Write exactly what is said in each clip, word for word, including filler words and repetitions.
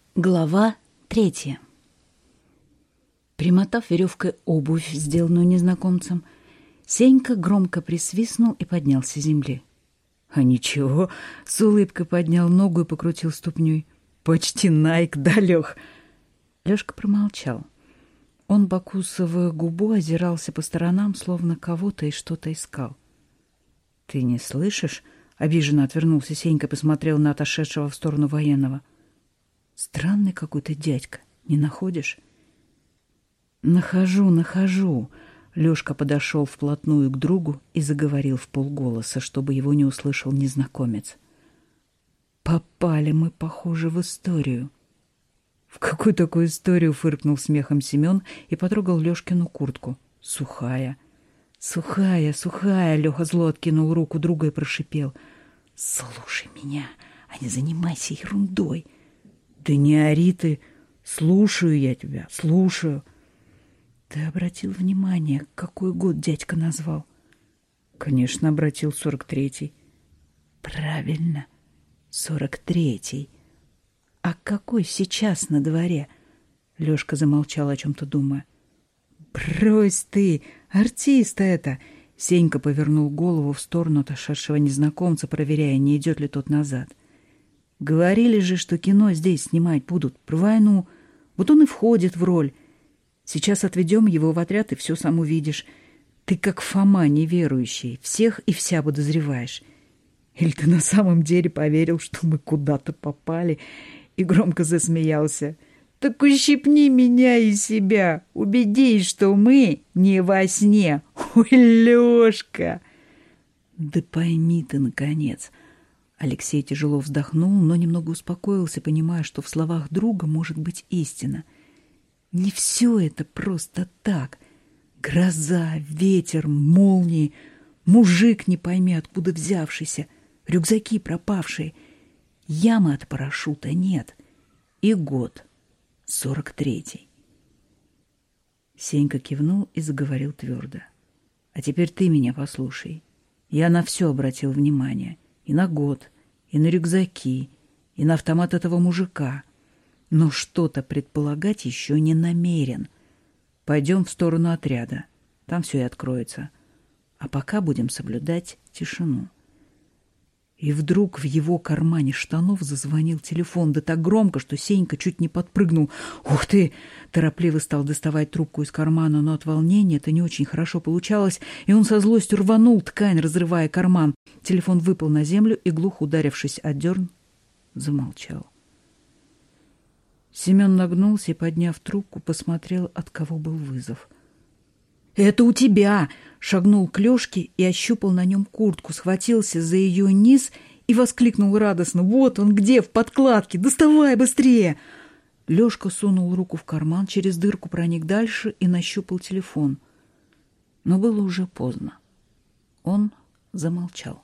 Глава третья. Примотав веревкой обувь, сделанную незнакомцем, Сенька громко присвистнул и поднялся с земли. А ничего, с улыбкой поднял ногу и покрутил ступней. Почти Найк, да, Лёх? Лёшка промолчал. Он, покусывая губу, озирался по сторонам, словно кого-то и что-то искал. — Ты не слышишь? — обиженно отвернулся Сенька и посмотрел на отошедшего в сторону военного. — Странный какой-то дядька, не находишь? — Нахожу, нахожу. Лёшка подошел вплотную к другу и заговорил вполголоса, чтобы его не услышал незнакомец. — Попали мы, похоже, в историю. — В какую такую историю? — фыркнул смехом Семен и потрогал Лёшкину куртку. — Сухая. — Сухая, сухая. Лёха зло откинул руку друга и прошипел. — Слушай меня, а не занимайся ерундой. — Да не ори ты. Слушаю я тебя, слушаю. — Ты обратил внимание, какой год дядька назвал? — Конечно, обратил, сорок третий. — Правильно, сорок третий. А какой сейчас на дворе? Лёшка замолчал, о чем-то думая. — Брось ты, артист это! Сенька повернул голову в сторону отошедшего незнакомца, проверяя, не идет ли тот назад. — Говорили же, что кино здесь снимать будут, про войну. Вот он и входит в роль. Сейчас отведем его в отряд, и все сам увидишь. Ты как Фома неверующий, всех и вся подозреваешь. Или ты на самом деле поверил, что мы куда-то попали, и громко засмеялся? Так ущипни меня и себя, убедись, что мы не во сне. Ой, Лёшка! Да пойми ты, наконец. Алексей тяжело вздохнул, но немного успокоился, понимая, что в словах друга может быть истина. Не все это просто так. Гроза, ветер, молнии, мужик не пойми откуда взявшийся, рюкзаки пропавшие, ямы от парашюта нет и год сорок третий. Сенька кивнул и заговорил твердо. А теперь ты меня послушай. Я на все обратил внимание. И на год, и на рюкзаки, и на автомат этого мужика. Но что-то предполагать еще не намерен. Пойдем в сторону отряда. Там все и откроется. А пока будем соблюдать тишину. И вдруг в его кармане штанов зазвонил телефон, да так громко, что Сенька чуть не подпрыгнул. «Ух ты!» Торопливо стал доставать трубку из кармана, но от волнения это не очень хорошо получалось, и он со злостью рванул ткань, разрывая карман. Телефон выпал на землю и, глухо ударившись о дерн, замолчал. Семен нагнулся и, подняв трубку, посмотрел, от кого был вызов. «Это у тебя!» — шагнул к Лёшке и ощупал на нем куртку, схватился за ее низ и воскликнул радостно. «Вот он где, в подкладке! Доставай быстрее!» Лёшка сунул руку в карман, через дырку проник дальше и нащупал телефон. Но было уже поздно. Он замолчал.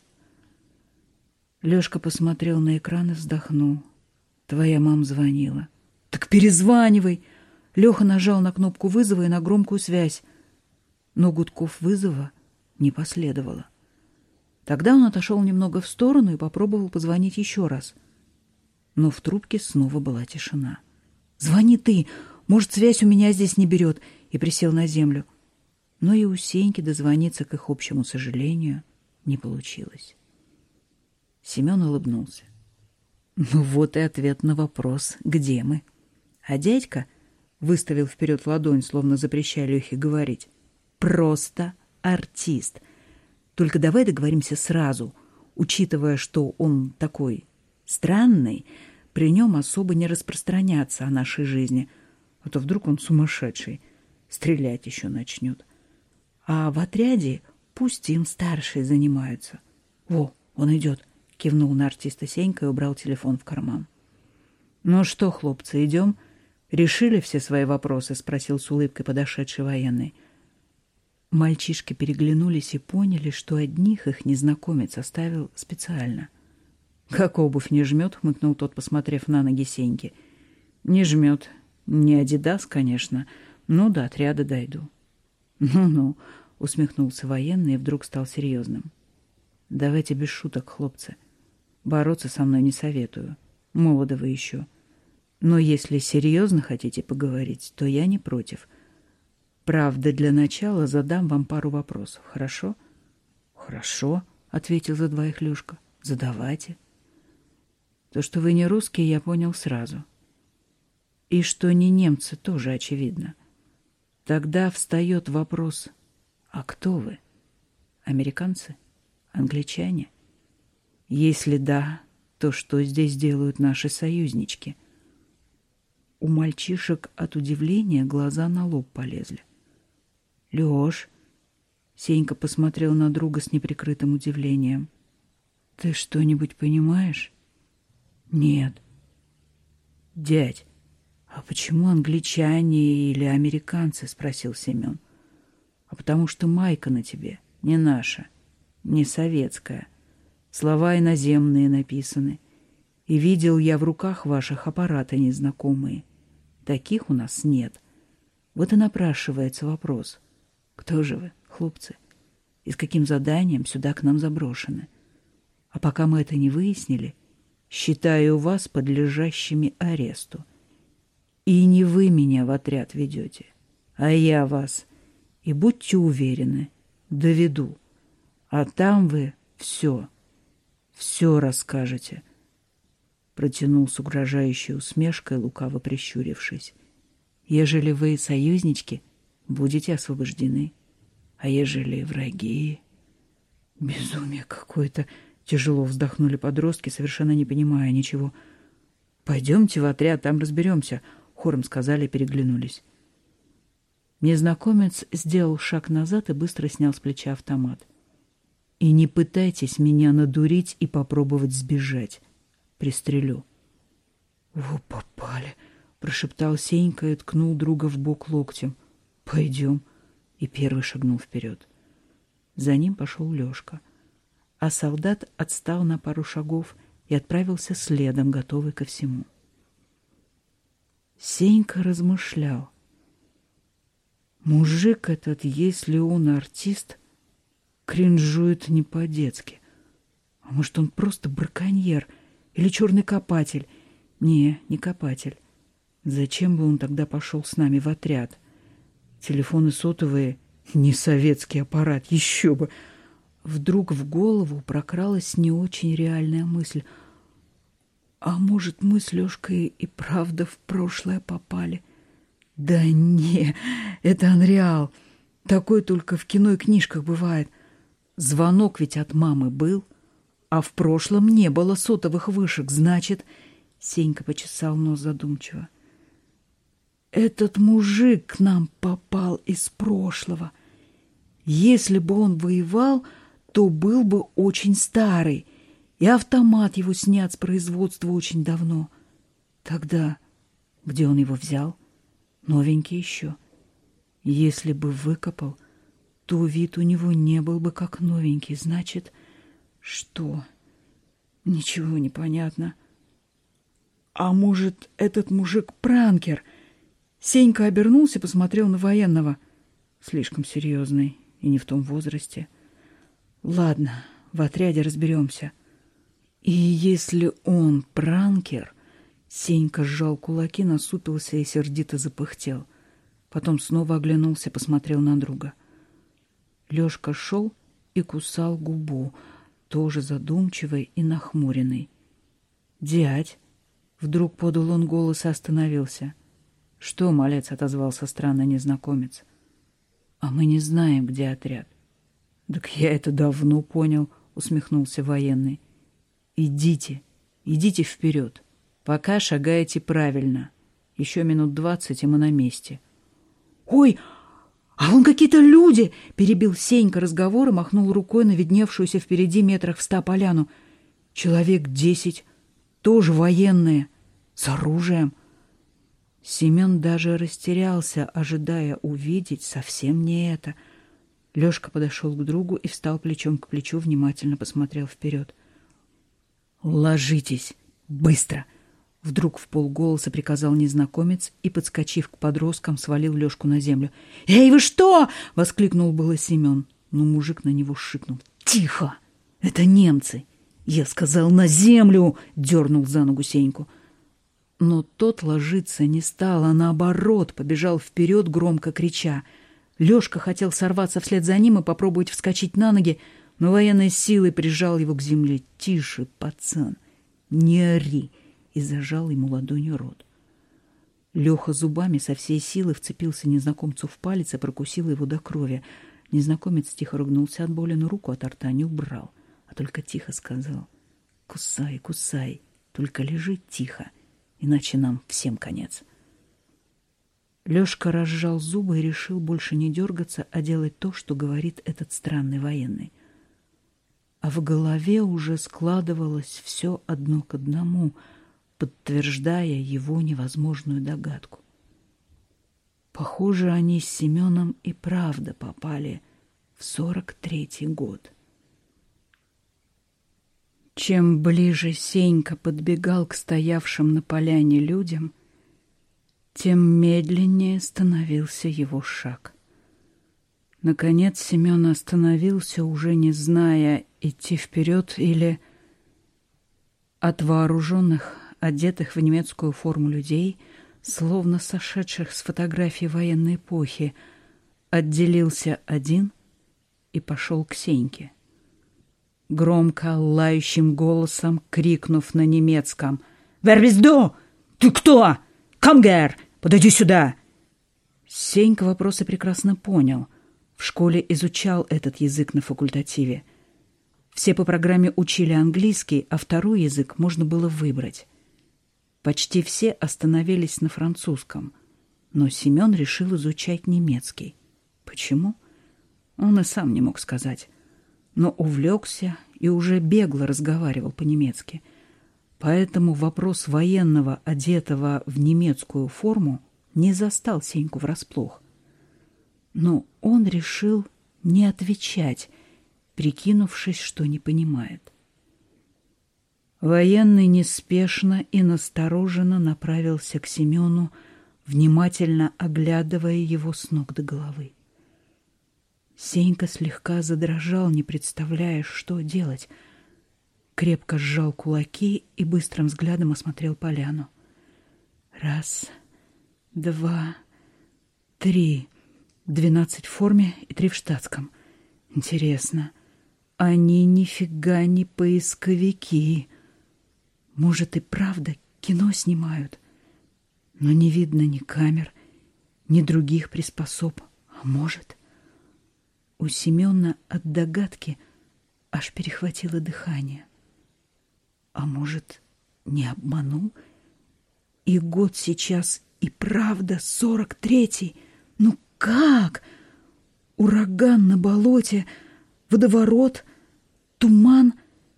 Лёшка посмотрел на экран и вздохнул. «Твоя мама звонила». «Так перезванивай!» Лёха нажал на кнопку вызова и на громкую связь. Но гудков вызова не последовало. Тогда он отошел немного в сторону и попробовал позвонить еще раз. Но в трубке снова была тишина. «Звони ты! Может, связь у меня здесь не берет!» И присел на землю. Но и у Сеньки дозвониться, к их общему сожалению, не получилось. Семен улыбнулся. «Ну вот и ответ на вопрос, где мы?» А дядька выставил вперед ладонь, словно запрещая Лехе говорить. «Просто артист. Только давай договоримся сразу, учитывая, что он такой странный, при нем особо не распространяться о нашей жизни, а то вдруг он сумасшедший, стрелять еще начнет. А в отряде пусть им старшие занимаются. Во, он идет», — кивнул на артиста Сенька и убрал телефон в карман. «Ну что, хлопцы, идем? Решили все свои вопросы?» — спросил с улыбкой подошедший военный. Мальчишки переглянулись и поняли, что одних их незнакомец оставил специально. «Как обувь не жмет?» — хмыкнул тот, посмотрев на ноги Сеньки. «Не жмет. Не Адидас, конечно, но до отряда дойду». «Ну-ну», — усмехнулся военный и вдруг стал серьезным. «Давайте без шуток, хлопцы. Бороться со мной не советую. Молоды вы еще. Но если серьезно хотите поговорить, то я не против. Правда, для начала задам вам пару вопросов, хорошо? Хорошо, ответил за двоих Лёшка. Задавайте. То, что вы не русские, я понял сразу. И что не немцы, тоже очевидно. Тогда встает вопрос: а кто вы? Американцы? Англичане? Если да, то что здесь делают наши союзнички? У мальчишек от удивления глаза на лоб полезли. Лёш, Сенька посмотрел на друга с неприкрытым удивлением. Ты что-нибудь понимаешь? Нет. Дядь, а почему англичане или американцы? Спросил Семен. А потому что майка на тебе не наша, не советская. Слова иноземные написаны. И видел я в руках ваших аппараты незнакомые. Таких у нас нет. Вот и напрашивается вопрос. Кто же вы, хлопцы? И с каким заданием сюда к нам заброшены? А пока мы это не выяснили, считаю вас подлежащими аресту. И не вы меня в отряд ведете, а я вас. И будьте уверены, доведу. А там вы все, все расскажете. Протянул с угрожающей усмешкой, лукаво прищурившись. Ежели вы союзнички, будете освобождены. А ежели враги... Безумие какое-то. Тяжело вздохнули подростки, совершенно не понимая ничего. Пойдемте в отряд, там разберемся, хором сказали, переглянулись. Незнакомец сделал шаг назад и быстро снял с плеча автомат. И не пытайтесь меня надурить и попробовать сбежать. Пристрелю. Во, попали, прошептал Сенька и ткнул друга в бок локтем. Пойдем. И первый шагнул вперед. За ним пошел Лёшка. А солдат отстал на пару шагов и отправился следом, готовый ко всему. Сенька размышлял. Мужик этот, если он артист, кринжует не по-детски. А может, он просто браконьер или черный копатель? Не, не копатель. Зачем бы он тогда пошел с нами в отряд? Телефоны сотовые — не советский аппарат, еще бы. Вдруг в голову прокралась не очень реальная мысль. А может, мы с Лёшкой и правда в прошлое попали? Да не, это анреал. Такое только в кино и книжках бывает. Звонок ведь от мамы был, а в прошлом не было сотовых вышек. Значит, Сенька почесал нос задумчиво. Этот мужик к нам попал из прошлого. Если бы он воевал, то был бы очень старый, и автомат его снят с производства очень давно. Тогда где он его взял? Новенький еще. Если бы выкопал, то вид у него не был бы как новенький. Значит, что? Ничего не понятно. А может, этот мужик пранкер? Сенька обернулся, посмотрел на военного. Слишком серьезный и не в том возрасте. Ладно, в отряде разберемся. И если он пранкер... Сенька сжал кулаки, насупился и сердито запыхтел. Потом снова оглянулся, посмотрел на друга. Лёшка шел и кусал губу, тоже задумчивый и нахмуренный. «Дядь!» — вдруг подал он голос и остановился. «Что, малец?» — отозвался странный незнакомец. «А мы не знаем, где отряд». «Так я это давно понял», — усмехнулся военный. «Идите, идите вперед. Пока шагаете правильно. Еще минут двадцать, и мы на месте». «Ой, а вон какие-то люди!» — перебил Сенька разговор и махнул рукой на видневшуюся впереди метрах в ста поляну. «Человек десять, тоже военные, с оружием». Семен даже растерялся, ожидая увидеть совсем не это. Лёшка подошел к другу и встал плечом к плечу, внимательно посмотрел вперед. «Ложитесь! Быстро!» Вдруг вполголоса приказал незнакомец и, подскочив к подросткам, свалил Лёшку на землю. «Эй, вы что?» — воскликнул было Семен, но мужик на него шикнул. «Тихо! Это немцы!» «Я сказал, на землю!» — дернул за ногу Сеньку. Но тот ложиться не стал, а наоборот побежал вперед, громко крича. Лёшка хотел сорваться вслед за ним и попробовать вскочить на ноги, но военной силой прижал его к земле. «Тише, пацан, не ори!» и зажал ему ладонью рот. Лёха зубами со всей силы вцепился незнакомцу в палец и прокусил его до крови. Незнакомец тихо ругнулся от боли, но руку от рта не убрал, а только тихо сказал: «Кусай, кусай, только лежи тихо, иначе нам всем конец». Лёшка разжал зубы и решил больше не дергаться, а делать то, что говорит этот странный военный. А в голове уже складывалось все одно к одному, подтверждая его невозможную догадку. Похоже, они с Семеном и правда попали в сорок третий год. Чем ближе Сенька подбегал к стоявшим на поляне людям, тем медленнее становился его шаг. Наконец Семен остановился, уже не зная, идти вперед или... От вооруженных, одетых в немецкую форму людей, словно сошедших с фотографий военной эпохи, отделился один и пошел к Сеньке. Громко, лающим голосом, крикнув на немецком: «Wer bist du? Ты кто? Komm her! Подойди сюда!» Сенька вопросы прекрасно понял. В школе изучал этот язык на факультативе. Все по программе учили английский, а второй язык можно было выбрать. Почти все остановились на французском, но Семен решил изучать немецкий. Почему? Он и сам не мог сказать, но увлекся и уже бегло разговаривал по-немецки. Поэтому вопрос военного, одетого в немецкую форму, не застал Сеньку врасплох. Но он решил не отвечать, прикинувшись, что не понимает. Военный неспешно и настороженно направился к Семену, внимательно оглядывая его с ног до головы. Сенька слегка задрожал, не представляя, что делать. Крепко сжал кулаки и быстрым взглядом осмотрел поляну. Раз, два, три. Двенадцать в форме и три в штатском. Интересно, они нифига не поисковики. Может, и правда кино снимают, но не видно ни камер, ни других приспособ. А может... У Семена от догадки аж перехватило дыхание. А может, не обманул? И год сейчас и правда сорок третий. Ну как? Ураган на болоте, водоворот, туман.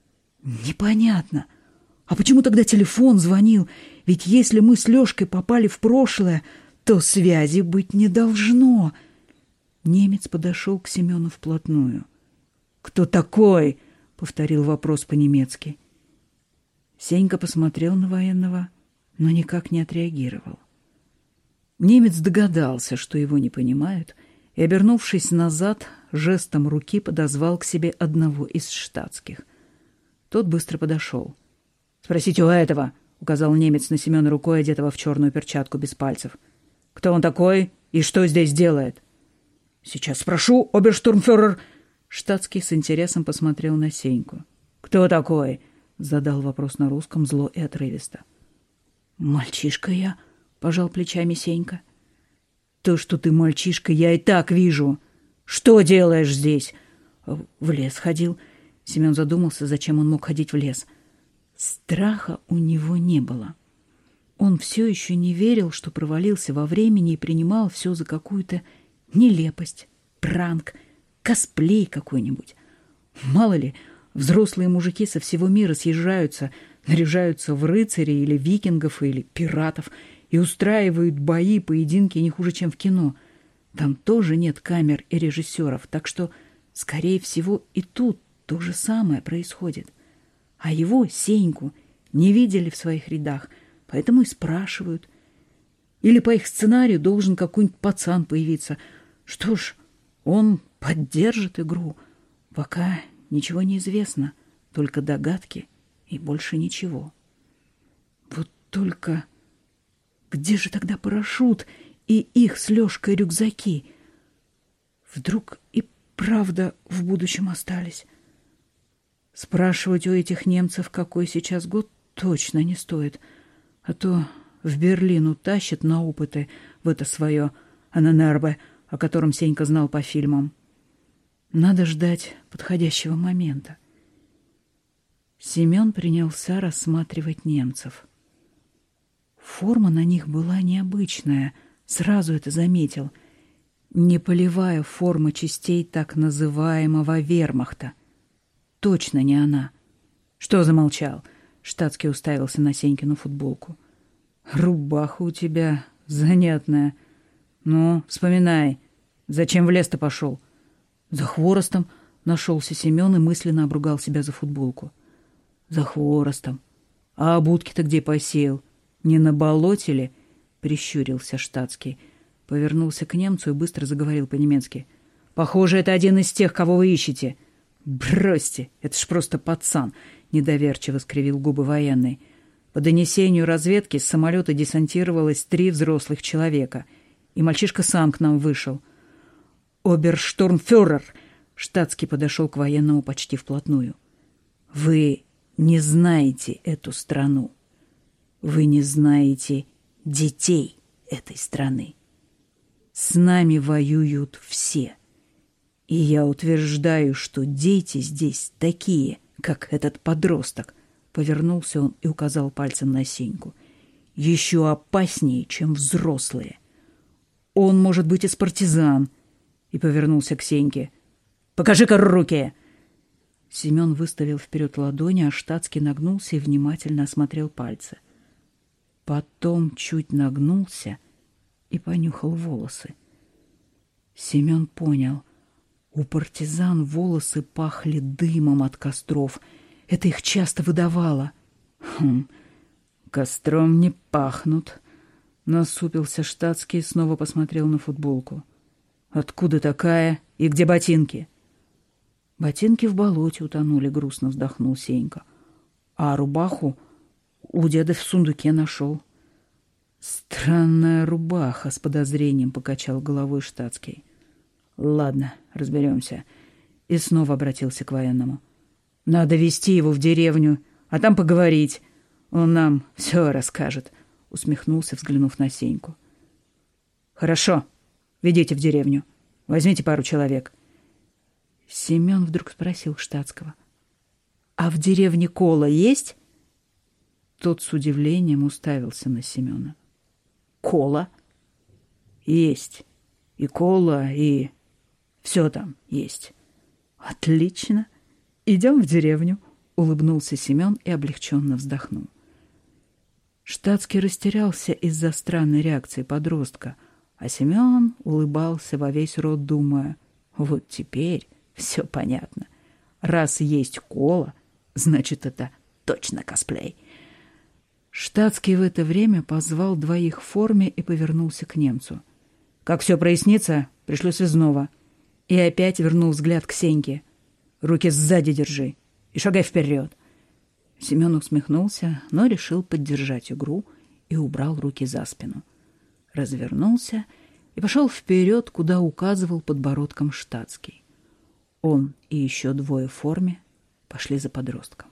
Непонятно. А почему тогда телефон звонил? Ведь если мы с Лёшкой попали в прошлое, то связи быть не должно. Немец подошел к Семену вплотную. «Кто такой?» — повторил вопрос по-немецки. Сенька посмотрел на военного, но никак не отреагировал. Немец догадался, что его не понимают, и, обернувшись назад, жестом руки подозвал к себе одного из штатских. Тот быстро подошел. «Спросите у этого», — указал немец на Семена рукой, одетого в черную перчатку без пальцев. «Кто он такой и что здесь делает?» «Сейчас спрошу, оберштурмфюрер!» Штатский с интересом посмотрел на Сеньку. «Кто такой?» — задал вопрос на русском зло и отрывисто. «Мальчишка я», — пожал плечами Сенька. «То, что ты мальчишка, я и так вижу. Что делаешь здесь?» «В лес ходил». Семен задумался, зачем он мог ходить в лес. Страха у него не было. Он все еще не верил, что провалился во времени и принимал все за какую-то нелепость, пранк, косплей какой-нибудь. Мало ли, взрослые мужики со всего мира съезжаются, наряжаются в рыцарей или викингов или пиратов и устраивают бои, поединки не хуже, чем в кино. Там тоже нет камер и режиссеров, так что, скорее всего, и тут то же самое происходит. А его, Сеньку, не видели в своих рядах, поэтому и спрашивают. Или по их сценарию должен какой-нибудь пацан появиться. Что ж, он поддержит игру. Пока ничего не известно, только догадки и больше ничего. Вот только Где же тогда парашют и их с Лёшкой рюкзаки? Вдруг и правда в будущем остались? Спрашивать у этих немцев, какой сейчас год, точно не стоит. А то в Берлин утащат на опыты в это свое Анненербе, о котором Сенька знал по фильмам. Надо ждать подходящего момента. Семен принялся рассматривать немцев. Форма на них была необычная, сразу это заметил. Не полевая форма частей так называемого вермахта. Точно не она. Что замолчал? Штатский уставился на Сенькину футболку. Рубаха у тебя занятная. Ну, вспоминай, зачем в лес-то пошел? За хворостом нашелся Семен и мысленно обругал себя за футболку. За хворостом. А обутки-то где посеял? Не на болоте ли? Прищурился Штатский. Повернулся к немцу и быстро заговорил по-немецки. Похоже, это один из тех, кого вы ищете. Бросьте, это ж просто пацан, недоверчиво скривил губы военный. По донесению разведки с самолета десантировалось три взрослых человека, и мальчишка сам к нам вышел. Оберштурмфюрер! Штатский подошел к военному почти вплотную. Вы не знаете эту страну. Вы не знаете детей этой страны. С нами воюют все. И я утверждаю, что дети здесь такие, как этот подросток. Повернулся он и указал пальцем на Сеньку. Еще опаснее, чем взрослые. Он может быть из партизан. И повернулся к Сеньке. Покажи-ка руки! Семен выставил вперед ладони, а Штатский нагнулся и внимательно осмотрел пальцы. Потом чуть нагнулся и понюхал волосы. Семен понял. У партизан волосы пахли дымом от костров. Это их часто выдавало. Хм, костром не пахнут. Насупился Штатский и снова посмотрел на футболку. Откуда такая? И где ботинки? Ботинки в болоте утонули, грустно вздохнул Сенька. А рубаху у деда в сундуке нашел. Странная рубаха, с подозрением покачал головой Штатский. Ладно, разберемся. И снова обратился к военному. Надо везти его в деревню, а там поговорить. Он нам все расскажет, усмехнулся, взглянув на Сеньку. Хорошо, ведите в деревню. Возьмите пару человек. Семен вдруг спросил Штатского. А в деревне кола есть? Тот с удивлением уставился на Семена. Кола? Есть. И кола, и все там есть. Отлично. Идем в деревню, улыбнулся Семен и облегченно вздохнул. Штатский растерялся из-за странной реакции подростка, а Семен улыбался во весь рот, думая, вот теперь все понятно. Раз есть кола, значит, это точно косплей. Штатский в это время позвал двоих в форме и повернулся к немцу. Как все прояснится, пришлю связного. И опять вернул взгляд к Сеньке. Руки сзади держи и шагай вперед. Семен усмехнулся, но решил поддержать игру и убрал руки за спину. Развернулся и пошел вперед, куда указывал подбородком Штатский. Он и еще двое в форме пошли за подростком.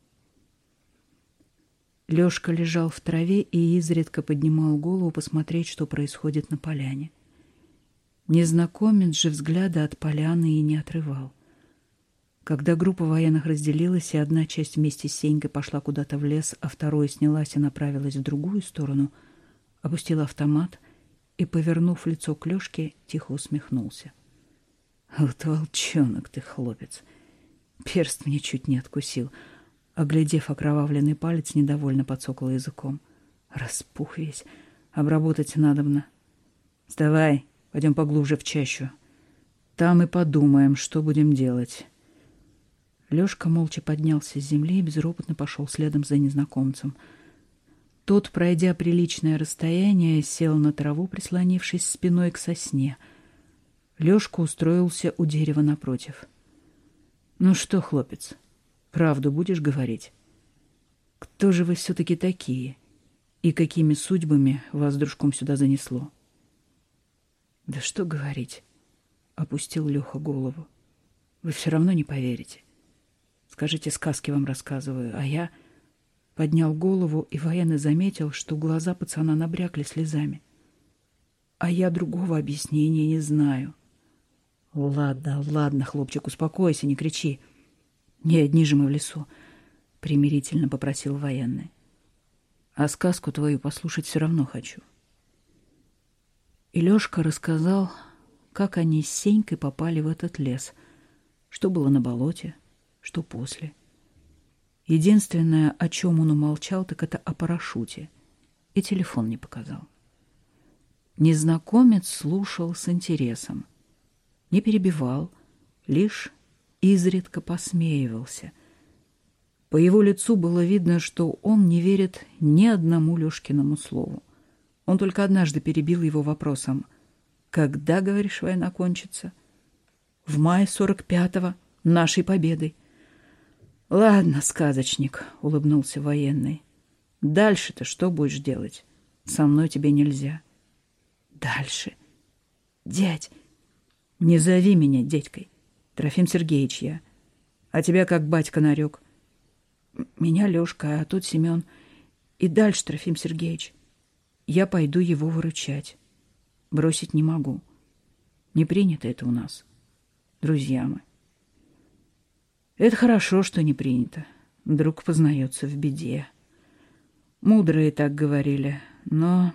Лёшка лежал в траве и изредка поднимал голову посмотреть, что происходит на поляне. Незнакомец же взгляда от поляны и не отрывал. Когда группа военных разделилась, и одна часть вместе с Сенькой пошла куда-то в лес, а вторая снялась и направилась в другую сторону, опустил автомат и, повернув лицо к Лёшке, тихо усмехнулся. «Вот волчонок ты, хлопец! Перст мне чуть не откусил». Оглядев окровавленный палец, недовольно подсокал языком. Распух весь. Обработать надобно. Вставай, пойдем поглубже в чащу. Там и подумаем, что будем делать. Лёшка молча поднялся с земли и безропотно пошел следом за незнакомцем. Тот, пройдя приличное расстояние, сел на траву, прислонившись спиной к сосне. Лёшка устроился у дерева напротив. «Ну что, хлопец, правду будешь говорить? Кто же вы все-таки такие? И какими судьбами вас дружком сюда занесло? Да что говорить, опустил Леха голову. Вы все равно не поверите. Скажите, сказки вам рассказываю, а я... Поднял голову, и военный заметил, что глаза пацана набрякли слезами. А я другого объяснения не знаю. Ладно, ладно, хлопчик, успокойся, не кричи. Не одни же мы в лесу, примирительно попросил военный. А сказку твою послушать все равно хочу. И Лёшка рассказал, как они с Сенькой попали в этот лес, что было на болоте, что после. Единственное, о чем он умолчал, так это о парашюте, и телефон не показал. Незнакомец слушал с интересом, не перебивал, лишь изредка посмеивался. По его лицу было видно, что он не верит ни одному Лёшкиному слову. Он только однажды перебил его вопросом: «Когда, говоришь, война кончится?» «В мае сорок пятого, нашей победой». «Ладно, сказочник», — улыбнулся военный. «Дальше-то что будешь делать? Со мной тебе нельзя». «Дальше? Дядь!» «Не зови меня дядькой. Трофим Сергеевич я. А тебя как батька нарек?» «Меня Лёшка, а тут Семён. И дальше, Трофим Сергеевич, я пойду его выручать. Бросить не могу. Не принято это у нас. Друзья мы». «Это хорошо, что не принято. Друг познается в беде. Мудрые так говорили, но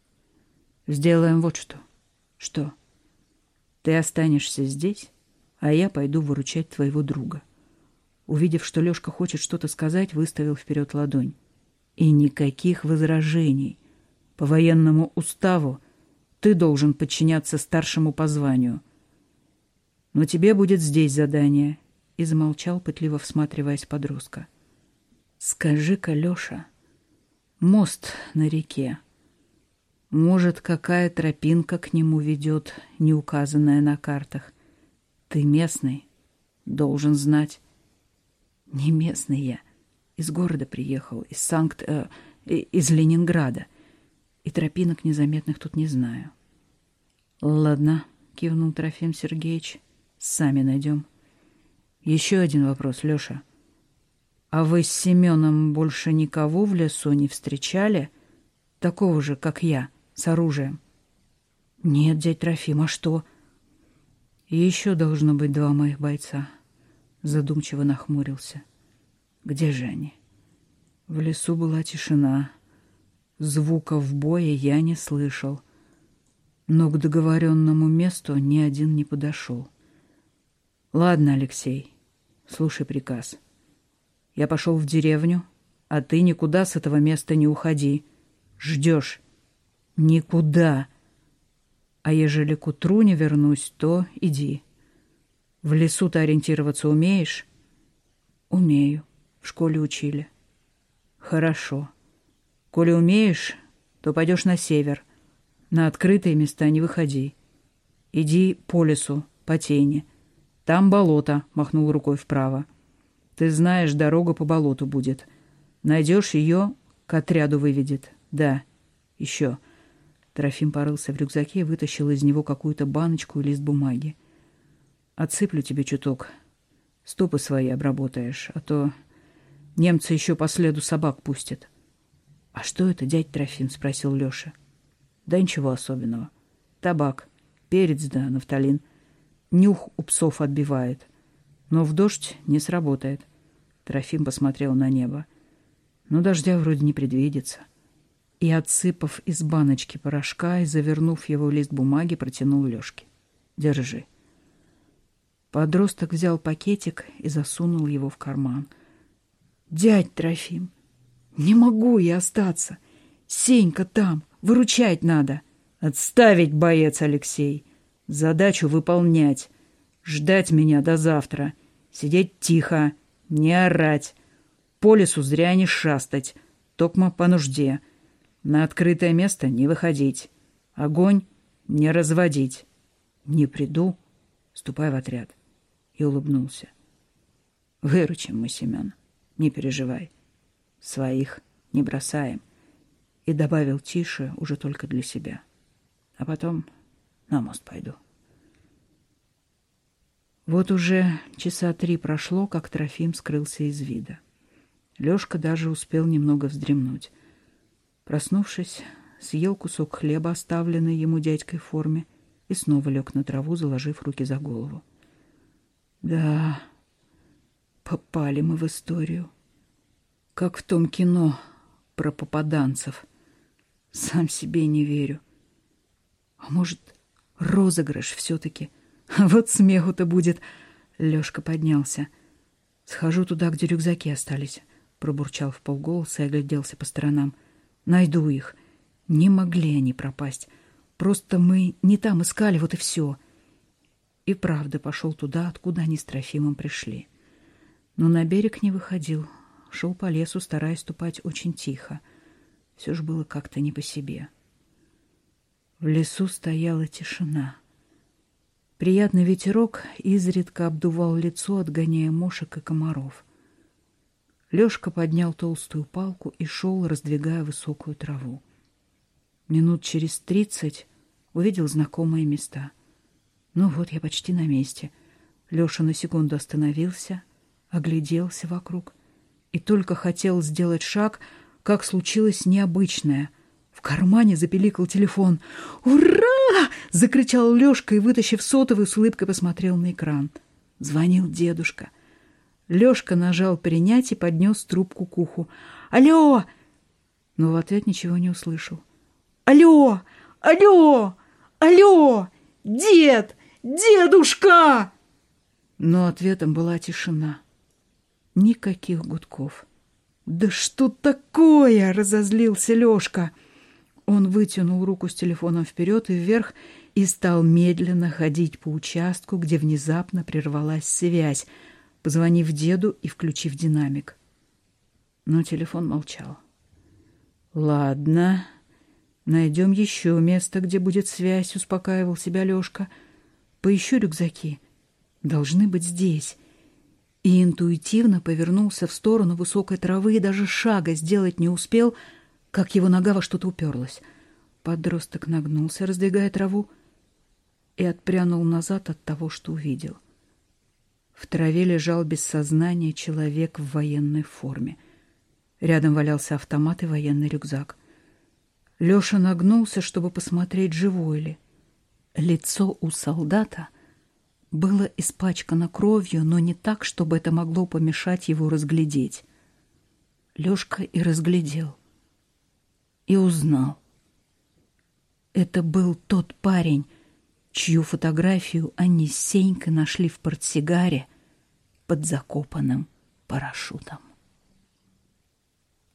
сделаем вот что». «Что?» «Ты останешься здесь, а я пойду выручать твоего друга». Увидев, что Лёшка хочет что-то сказать, выставил вперед ладонь. «И никаких возражений. По военному уставу ты должен подчиняться старшему по званию. Но тебе будет здесь задание». И замолчал, пытливо всматриваясь в подростка. «Скажи-ка, Лёша, мост на реке. Может, какая тропинка к нему ведет, не указанная на картах? Ты местный, должен знать». «Не местный я. Из города приехал, из Санкт... Э, из Ленинграда. И тропинок незаметных тут не знаю». «Ладно», — кивнул Трофим Сергеевич, — «сами найдем». «Еще один вопрос, Леша. А вы с Семеном больше никого в лесу не встречали? Такого же, как я, с оружием?» «Нет, дядь Трофим, а что?» «Еще должно быть два моих бойца», — задумчиво нахмурился. «Где же они?» В лесу была тишина. Звуков боя я не слышал. Но к договоренному месту ни один не подошел. «Ладно, Алексей, слушай приказ. Я пошел в деревню, а ты никуда с этого места не уходи. Ждешь. Никуда. А ежели к утру не вернусь, то иди. В лесу ты ориентироваться умеешь?» «Умею. В школе учили». «Хорошо. Коли умеешь, то пойдешь на север. На открытые места не выходи. Иди по лесу, по тени. Там болото», — махнул рукой вправо. «Ты знаешь, дорога по болоту будет. Найдешь ее, к отряду выведет. Да, еще». Трофим порылся в рюкзаке и вытащил из него какую-то баночку и лист бумаги. «Отсыплю тебе чуток. Стопы свои обработаешь, а то немцы еще по следу собак пустят». «А что это, дядь Трофим?» — спросил Леша. «Да ничего особенного. Табак, перец да нафталин. Нюх у псов отбивает. Но в дождь не сработает». Трофим посмотрел на небо. «Ну, дождя вроде не предвидится». И, отсыпав из баночки порошка и завернув его в лист бумаги, протянул Лёшке. «Держи». Подросток взял пакетик и засунул его в карман. «Дядь Трофим, не могу я остаться. Сенька там, выручать надо». «Отставить, боец Алексей. Задачу выполнять. Ждать меня до завтра. Сидеть тихо, не орать. По лесу зря не шастать. Токмо по нужде. На открытое место не выходить. Огонь не разводить. Не приду, ступай в отряд». И улыбнулся. «Выручим мы Семена, не переживай. Своих не бросаем. и добавил тише, уже только для себя. А потом на мост пойду. Вот уже часа три прошло, как Трофим скрылся из вида. Лёшка даже успел немного вздремнуть. Проснувшись, съел кусок хлеба, оставленный ему дядькой в форме, и снова лег на траву, заложив руки за голову. Да, попали мы в историю. Как в том кино про попаданцев. Сам себе не верю. А может, розыгрыш все-таки? Вот смеху-то будет. Лёшка поднялся. Схожу туда, где рюкзаки остались. Пробурчал вполголоса и огляделся по сторонам. Найду их. Не могли они пропасть. Просто мы не там искали, вот и все. И правда пошел туда, откуда они с Трофимом пришли. Но на берег не выходил. Шел по лесу, стараясь ступать очень тихо. Все же было как-то не по себе. В лесу стояла тишина. Приятный ветерок изредка обдувал лицо, отгоняя мошек и комаров. Лёшка поднял толстую палку и шел, раздвигая высокую траву. Минут через тридцать увидел знакомые места. Ну вот, я почти на месте. Лёша на секунду остановился, огляделся вокруг и только хотел сделать шаг, как случилось необычное. В кармане запеликал телефон. «Ура!» — закричал Лёшка и, вытащив сотовый, с улыбкой посмотрел на экран. Звонил дедушка. Лёшка нажал принять и поднес трубку к уху. «Алло!» Но в ответ ничего не услышал. «Алло! Алло! Алло! Дед! Дедушка!» Но ответом была тишина. Никаких гудков. «Да что такое?» — разозлился Лёшка. Он вытянул руку с телефоном вперед и вверх и стал медленно ходить по участку, где внезапно прервалась связь, позвонив деду и включив динамик. Но телефон молчал. «Ладно, найдем еще место, где будет связь», — успокаивал себя Лёшка. «Поищу рюкзаки. Должны быть здесь». И интуитивно повернулся в сторону высокой травы и даже шага сделать не успел, как его нога во что-то уперлась. Подросток нагнулся, раздвигая траву, и отпрянул назад от того, что увидел. В траве лежал без сознания человек в военной форме. Рядом валялся автомат и военный рюкзак. Лёша нагнулся, чтобы посмотреть, живой ли. Лицо у солдата было испачкано кровью, но не так, чтобы это могло помешать его разглядеть. Лёшка и разглядел. И узнал. Это был тот парень, чью фотографию они с Сенькой нашли в портсигаре под закопанным парашютом.